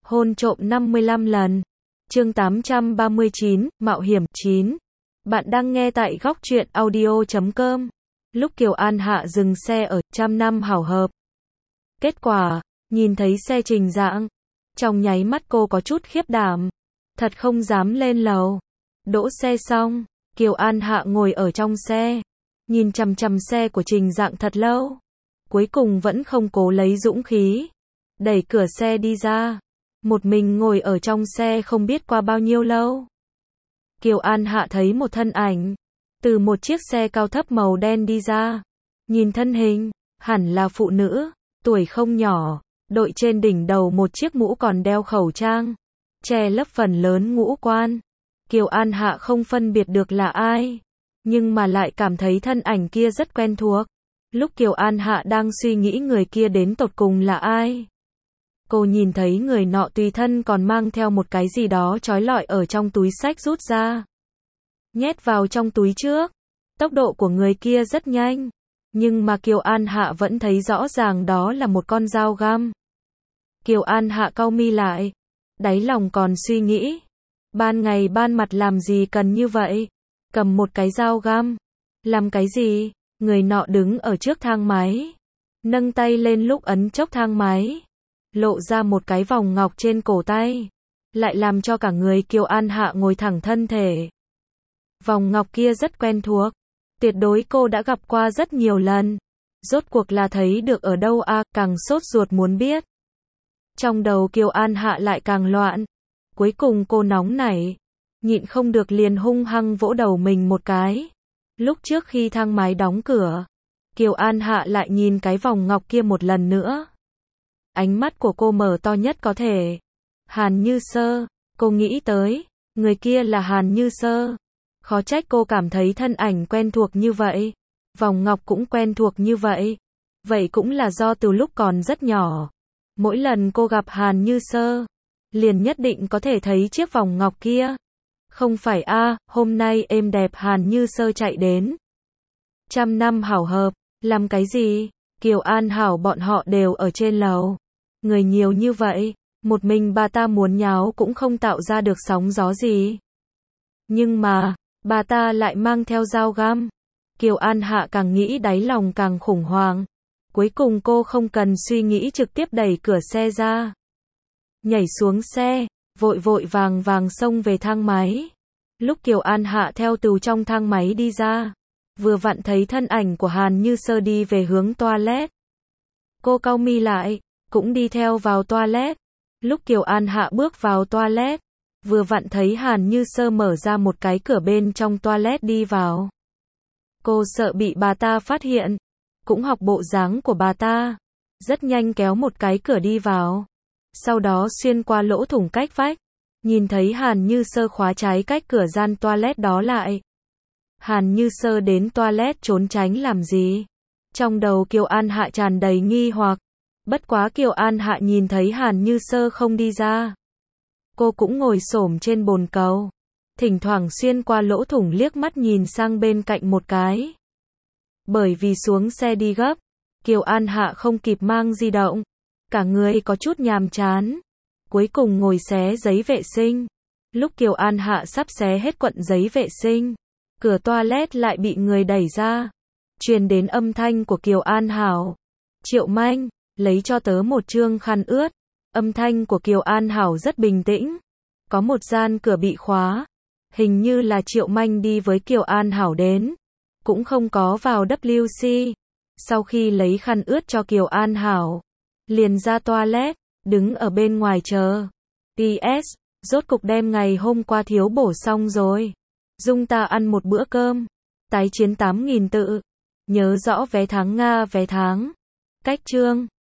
Hôn trộm 55 lần. Chương 839, Mạo hiểm 9. Bạn đang nghe tại góc truyện audio.com. Lúc Kiều An Hạ dừng xe ở Trăm Năm Hảo Hợp. Kết quả, nhìn thấy xe Trình Dạng. Trong nháy mắt cô có chút khiếp đảm. Thật không dám lên lầu. Đỗ xe xong, Kiều An Hạ ngồi ở trong xe. Nhìn chằm chằm xe của Trình Dạng thật lâu. Cuối cùng vẫn không cố lấy dũng khí. Đẩy cửa xe đi ra. Một mình ngồi ở trong xe không biết qua bao nhiêu lâu. Kiều An Hạ thấy một thân ảnh. Từ một chiếc xe cao thấp màu đen đi ra. Nhìn thân hình, hẳn là phụ nữ, tuổi không nhỏ. Đội trên đỉnh đầu một chiếc mũ còn đeo khẩu trang. Che lấp phần lớn ngũ quan. Kiều An Hạ không phân biệt được là ai. Nhưng mà lại cảm thấy thân ảnh kia rất quen thuộc. Lúc Kiều An Hạ đang suy nghĩ người kia đến tột cùng là ai. Cô nhìn thấy người nọ tùy thân còn mang theo một cái gì đó trói lọi ở trong túi xách rút ra. Nhét vào trong túi trước. Tốc độ của người kia rất nhanh. Nhưng mà Kiều An Hạ vẫn thấy rõ ràng đó là một con dao găm. Kiều An Hạ cau mi lại. Đáy lòng còn suy nghĩ. Ban ngày ban mặt làm gì cần như vậy? Cầm một cái dao găm. Làm cái gì? Người nọ đứng ở trước thang máy. Nâng tay lên lúc ấn chốc thang máy. Lộ ra một cái vòng ngọc trên cổ tay. Lại làm cho cả người Kiều An Hạ ngồi thẳng thân thể. Vòng ngọc kia rất quen thuộc. Tuyệt đối cô đã gặp qua rất nhiều lần. Rốt cuộc là thấy được ở đâu à, càng sốt ruột muốn biết. Trong đầu Kiều An Hạ lại càng loạn. Cuối cùng cô nóng nảy. Nhịn không được liền hung hăng vỗ đầu mình một cái. Lúc trước khi thang máy đóng cửa, Kiều An Hạ lại nhìn cái vòng ngọc kia một lần nữa. Ánh mắt của cô mở to nhất có thể. Hàn Như Sơ, cô nghĩ tới, người kia là Hàn Như Sơ. Khó trách cô cảm thấy thân ảnh quen thuộc như vậy. Vòng ngọc cũng quen thuộc như vậy. Vậy cũng là do từ lúc còn rất nhỏ. Mỗi lần cô gặp Hàn Như Sơ, liền nhất định có thể thấy chiếc vòng ngọc kia. Không phải a, hôm nay êm đẹp Hàn Như Sơ chạy đến. Trăm Năm Hảo Hợp, làm cái gì? Kiều An Hảo bọn họ đều ở trên lầu. Người nhiều như vậy, một mình bà ta muốn nháo cũng không tạo ra được sóng gió gì. Nhưng mà, bà ta lại mang theo dao găm. Kiều An Hạ càng nghĩ đáy lòng càng khủng hoảng. Cuối cùng cô không cần suy nghĩ trực tiếp đẩy cửa xe ra. Nhảy xuống xe, vội vội vàng vàng xông về thang máy. Lúc Kiều An Hạ theo từ trong thang máy đi ra, vừa vặn thấy thân ảnh của Hàn Như Sơ đi về hướng toilet. Cô cau mi lại, cũng đi theo vào toilet. Lúc Kiều An Hạ bước vào toilet, vừa vặn thấy Hàn Như Sơ mở ra một cái cửa bên trong toilet đi vào. Cô sợ bị bà ta phát hiện, cũng học bộ dáng của bà ta, rất nhanh kéo một cái cửa đi vào. Sau đó xuyên qua lỗ thủng cách vách, nhìn thấy Hàn Như Sơ khóa trái cách cửa gian toilet đó lại. Hàn Như Sơ đến toilet trốn tránh làm gì? Trong đầu Kiều An Hạ tràn đầy nghi hoặc. Bất quá Kiều An Hạ nhìn thấy Hàn Như Sơ không đi ra. Cô cũng ngồi xổm trên bồn cầu. Thỉnh thoảng xuyên qua lỗ thủng liếc mắt nhìn sang bên cạnh một cái. Bởi vì xuống xe đi gấp, Kiều An Hạ không kịp mang di động. Cả người có chút nhàm chán. Cuối cùng ngồi xé giấy vệ sinh. Lúc Kiều An Hạ sắp xé hết cuộn giấy vệ sinh, cửa toilet lại bị người đẩy ra. Truyền đến âm thanh của Kiều An Hảo. Triệu Manh, lấy cho tớ một trương khăn ướt. Âm thanh của Kiều An Hảo rất bình tĩnh. Có một gian cửa bị khóa. Hình như là Triệu Manh đi với Kiều An Hảo đến. Cũng không có vào WC. Sau khi lấy khăn ướt cho Kiều An Hảo, liền ra toilet, đứng ở bên ngoài chờ. PS, rốt cục đem ngày hôm qua thiếu bổ xong rồi. Dung ta ăn một bữa cơm. Tái chiến 8.000 tự. Nhớ rõ vé tháng Nga vé tháng. Cách chương.